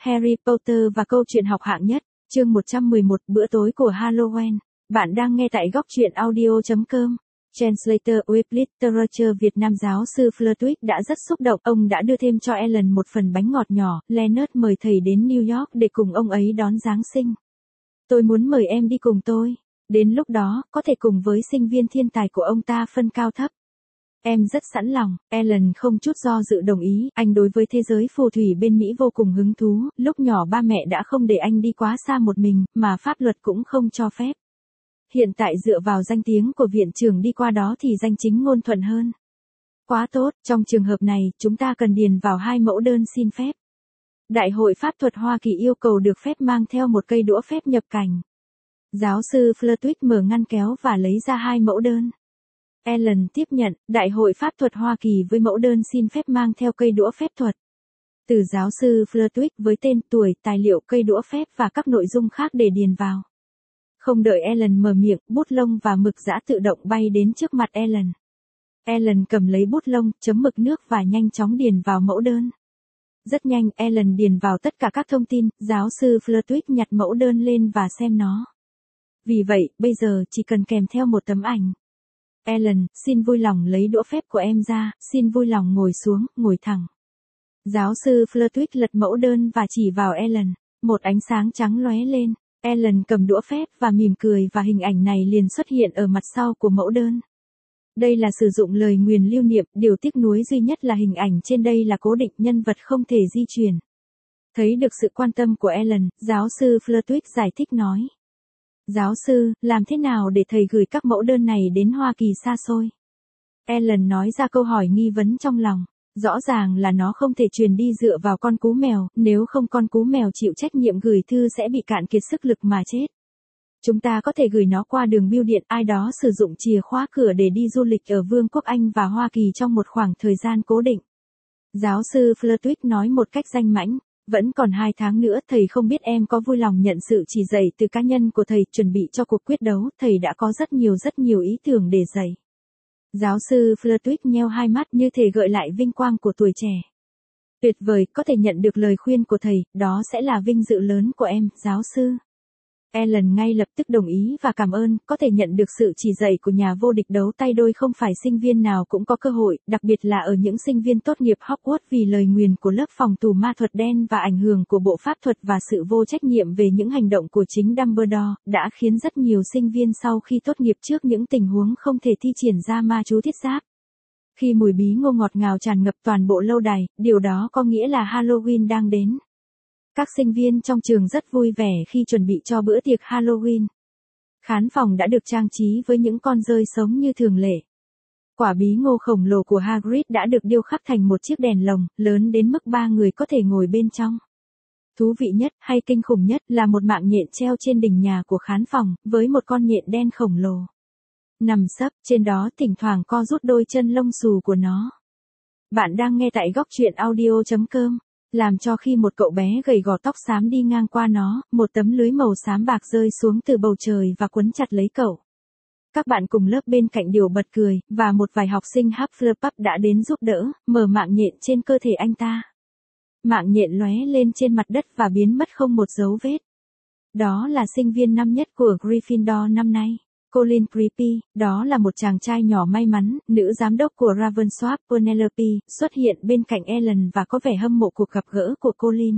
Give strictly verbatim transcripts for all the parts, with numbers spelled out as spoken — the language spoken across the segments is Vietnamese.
Harry Potter và câu chuyện học hạng nhất, chương một trăm mười một, bữa tối của Halloween. Bạn đang nghe tại góc truyện audio chấm com. Translator with Literature Việt Nam giáo sư Flitwick đã rất xúc động. Ông đã đưa thêm cho Ellen một phần bánh ngọt nhỏ. Leonard mời thầy đến New York để cùng ông ấy đón Giáng sinh. Tôi muốn mời em đi cùng tôi. Đến lúc đó, có thể cùng với sinh viên thiên tài của ông ta phân cao thấp. Em rất sẵn lòng, Ellen không chút do dự đồng ý, anh đối với thế giới phù thủy bên Mỹ vô cùng hứng thú, lúc nhỏ ba mẹ đã không để anh đi quá xa một mình, mà pháp luật cũng không cho phép. Hiện tại dựa vào danh tiếng của viện trưởng đi qua đó thì danh chính ngôn thuận hơn. Quá tốt, trong trường hợp này, chúng ta cần điền vào hai mẫu đơn xin phép. Đại hội pháp thuật Hoa Kỳ yêu cầu được phép mang theo một cây đũa phép nhập cảnh. Giáo sư Flitwick mở ngăn kéo và lấy ra hai mẫu đơn. Ellen tiếp nhận, Đại hội pháp thuật Hoa Kỳ với mẫu đơn xin phép mang theo cây đũa phép thuật. Từ giáo sư Flitwick với tên, tuổi, tài liệu, cây đũa phép và các nội dung khác để điền vào. Không đợi Ellen mở miệng, bút lông và mực giã tự động bay đến trước mặt Ellen. Ellen cầm lấy bút lông, chấm mực nước và nhanh chóng điền vào mẫu đơn. Rất nhanh, Ellen điền vào tất cả các thông tin, giáo sư Flitwick nhặt mẫu đơn lên và xem nó. Vì vậy, bây giờ chỉ cần kèm theo một tấm ảnh. Ellen, xin vui lòng lấy đũa phép của em ra, xin vui lòng ngồi xuống, ngồi thẳng. Giáo sư Flitwick lật mẫu đơn và chỉ vào Ellen. Một ánh sáng trắng lóe lên. Ellen cầm đũa phép và mỉm cười và hình ảnh này liền xuất hiện ở mặt sau của mẫu đơn. Đây là sử dụng lời nguyền lưu niệm, điều tiếc nuối duy nhất là hình ảnh trên đây là cố định, nhân vật không thể di chuyển. Thấy được sự quan tâm của Ellen, giáo sư Flitwick giải thích nói. Giáo sư, làm thế nào để thầy gửi các mẫu đơn này đến Hoa Kỳ xa xôi? Ellen nói ra câu hỏi nghi vấn trong lòng. Rõ ràng là nó không thể truyền đi dựa vào con cú mèo, nếu không con cú mèo chịu trách nhiệm gửi thư sẽ bị cạn kiệt sức lực mà chết. Chúng ta có thể gửi nó qua đường bưu điện, ai đó sử dụng chìa khóa cửa để đi du lịch ở Vương quốc Anh và Hoa Kỳ trong một khoảng thời gian cố định. Giáo sư Flitwick nói một cách danh mãnh. Vẫn còn hai tháng nữa, thầy không biết em có vui lòng nhận sự chỉ dạy từ cá nhân của thầy, chuẩn bị cho cuộc quyết đấu, thầy đã có rất nhiều rất nhiều ý tưởng để dạy. Giáo sư Flitwick nheo hai mắt như thể gợi lại vinh quang của tuổi trẻ. Tuyệt vời, có thể nhận được lời khuyên của thầy, đó sẽ là vinh dự lớn của em, giáo sư. Ellen ngay lập tức đồng ý và cảm ơn, có thể nhận được sự chỉ dạy của nhà vô địch đấu tay đôi không phải sinh viên nào cũng có cơ hội, đặc biệt là ở những sinh viên tốt nghiệp Hogwarts vì lời nguyền của lớp phòng thủ ma thuật đen và ảnh hưởng của bộ pháp thuật và sự vô trách nhiệm về những hành động của chính Dumbledore, đã khiến rất nhiều sinh viên sau khi tốt nghiệp trước những tình huống không thể thi triển ra ma chú thiết giáp. Khi mùi bí ngô ngọt ngào tràn ngập toàn bộ lâu đài, điều đó có nghĩa là Halloween đang đến. Các sinh viên trong trường rất vui vẻ khi chuẩn bị cho bữa tiệc Halloween. Khán phòng đã được trang trí với những con dơi sống như thường lệ. Quả bí ngô khổng lồ của Hagrid đã được điêu khắc thành một chiếc đèn lồng, lớn đến mức ba người có thể ngồi bên trong. Thú vị nhất, hay kinh khủng nhất, là một mạng nhện treo trên đỉnh nhà của khán phòng, với một con nhện đen khổng lồ. Nằm sấp, trên đó thỉnh thoảng co rút đôi chân lông xù của nó. Bạn đang nghe tại góc truyện audio chấm com. Làm cho khi một cậu bé gầy gò tóc xám đi ngang qua nó, một tấm lưới màu xám bạc rơi xuống từ bầu trời và quấn chặt lấy cậu. Các bạn cùng lớp bên cạnh đều bật cười, và một vài học sinh Hufflepuff đã đến giúp đỡ, mở mạng nhện trên cơ thể anh ta. Mạng nhện lóe lên trên mặt đất và biến mất không một dấu vết. Đó là sinh viên năm nhất của Gryffindor năm nay. Colin Creepy, đó là một chàng trai nhỏ may mắn, nữ giám đốc của Ravensworth Penelope, xuất hiện bên cạnh Ellen và có vẻ hâm mộ cuộc gặp gỡ của Colin.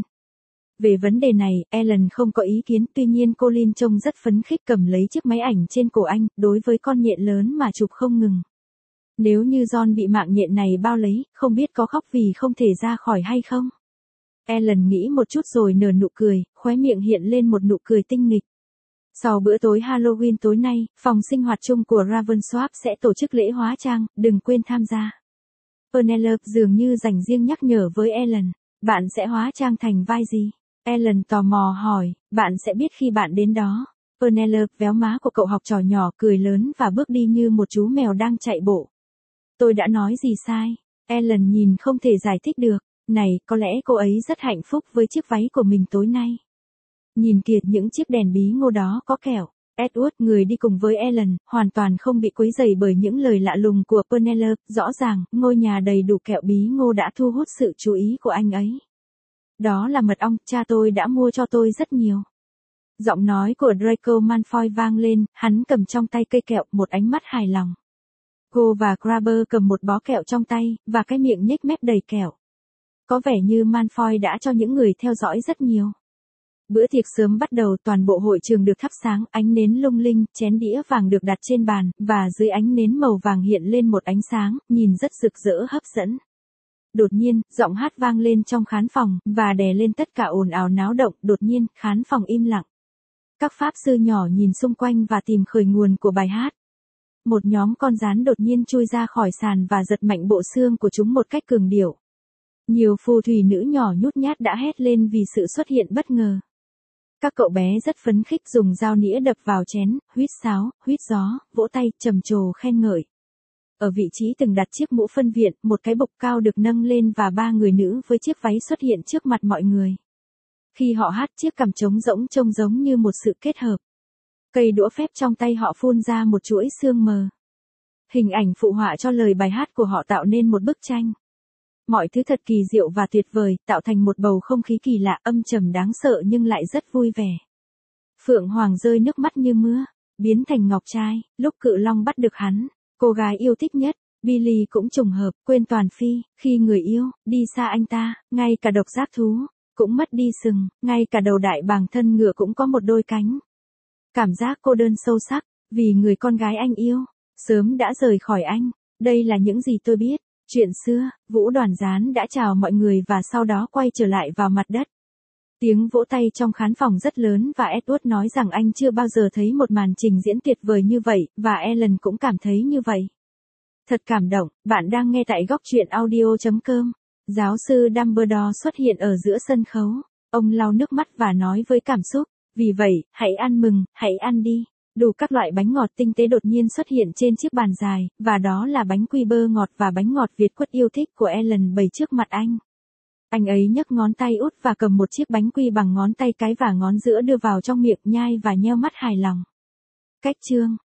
Về vấn đề này, Ellen không có ý kiến, tuy nhiên Colin trông rất phấn khích cầm lấy chiếc máy ảnh trên cổ anh, đối với con nhện lớn mà chụp không ngừng. Nếu như John bị mạng nhện này bao lấy, không biết có khóc vì không thể ra khỏi hay không? Ellen nghĩ một chút rồi nở nụ cười, khóe miệng hiện lên một nụ cười tinh nghịch. Sau bữa tối Halloween tối nay, phòng sinh hoạt chung của Ravensworth sẽ tổ chức lễ hóa trang, đừng quên tham gia. Penelope dường như dành riêng nhắc nhở với Ellen, bạn sẽ hóa trang thành vai gì? Ellen tò mò hỏi, bạn sẽ biết khi bạn đến đó. Penelope véo má của cậu học trò nhỏ cười lớn và bước đi như một chú mèo đang chạy bộ. Tôi đã nói gì sai? Ellen nhìn không thể giải thích được, này, có lẽ cô ấy rất hạnh phúc với chiếc váy của mình tối nay. Nhìn kìa, những chiếc đèn bí ngô đó có kẹo. Edward, người đi cùng với Ellen, hoàn toàn không bị quấy rầy bởi những lời lạ lùng của Penelope, rõ ràng, ngôi nhà đầy đủ kẹo bí ngô đã thu hút sự chú ý của anh ấy. Đó là mật ong, cha tôi đã mua cho tôi rất nhiều. Giọng nói của Draco Malfoy vang lên, hắn cầm trong tay cây kẹo, một ánh mắt hài lòng. Cô và Crabber cầm một bó kẹo trong tay, và cái miệng nhếch mép đầy kẹo. Có vẻ như Malfoy đã cho những người theo dõi rất nhiều. Bữa tiệc sớm bắt đầu, toàn bộ hội trường được thắp sáng, ánh nến lung linh, chén đĩa vàng được đặt trên bàn, và dưới ánh nến màu vàng hiện lên một ánh sáng, nhìn rất rực rỡ hấp dẫn. Đột nhiên, giọng hát vang lên trong khán phòng, và đè lên tất cả ồn ào náo động, đột nhiên, khán phòng im lặng. Các pháp sư nhỏ nhìn xung quanh và tìm khởi nguồn của bài hát. Một nhóm con gián đột nhiên chui ra khỏi sàn và giật mạnh bộ xương của chúng một cách cường điệu. Nhiều phù thủy nữ nhỏ nhút nhát đã hét lên vì sự xuất hiện bất ngờ. Các cậu bé rất phấn khích dùng dao nĩa đập vào chén, huýt sáo, huýt gió, vỗ tay, trầm trồ khen ngợi. Ở vị trí từng đặt chiếc mũ phân viện, một cái bục cao được nâng lên và ba người nữ với chiếc váy xuất hiện trước mặt mọi người. Khi họ hát, chiếc cằm trống rỗng trông giống như một sự kết hợp. Cây đũa phép trong tay họ phun ra một chuỗi sương mờ. Hình ảnh phụ họa cho lời bài hát của họ tạo nên một bức tranh. Mọi thứ thật kỳ diệu và tuyệt vời, tạo thành một bầu không khí kỳ lạ, âm trầm đáng sợ nhưng lại rất vui vẻ. Phượng Hoàng rơi nước mắt như mưa, biến thành ngọc trai, lúc Cự Long bắt được hắn, cô gái yêu thích nhất, Billy cũng trùng hợp, quên toàn phi, khi người yêu, đi xa anh ta, ngay cả độc giác thú, cũng mất đi sừng, ngay cả đầu đại bàng thân ngựa cũng có một đôi cánh. Cảm giác cô đơn sâu sắc, vì người con gái anh yêu, sớm đã rời khỏi anh, đây là những gì tôi biết. Chuyện xưa, Vũ Đoàn Gián đã chào mọi người và sau đó quay trở lại vào mặt đất. Tiếng vỗ tay trong khán phòng rất lớn và Edward nói rằng anh chưa bao giờ thấy một màn trình diễn tuyệt vời như vậy, và Ellen cũng cảm thấy như vậy. Thật cảm động, bạn đang nghe tại góc truyện audio chấm com. Giáo sư Dumbledore xuất hiện ở giữa sân khấu. Ông lau nước mắt và nói với cảm xúc, vì vậy, hãy ăn mừng, hãy ăn đi. Đủ các loại bánh ngọt tinh tế đột nhiên xuất hiện trên chiếc bàn dài, và đó là bánh quy bơ ngọt và bánh ngọt Việt quất yêu thích của Ellen bày trước mặt anh. Anh ấy nhấc ngón tay út và cầm một chiếc bánh quy bằng ngón tay cái và ngón giữa đưa vào trong miệng nhai và nheo mắt hài lòng. Cách chương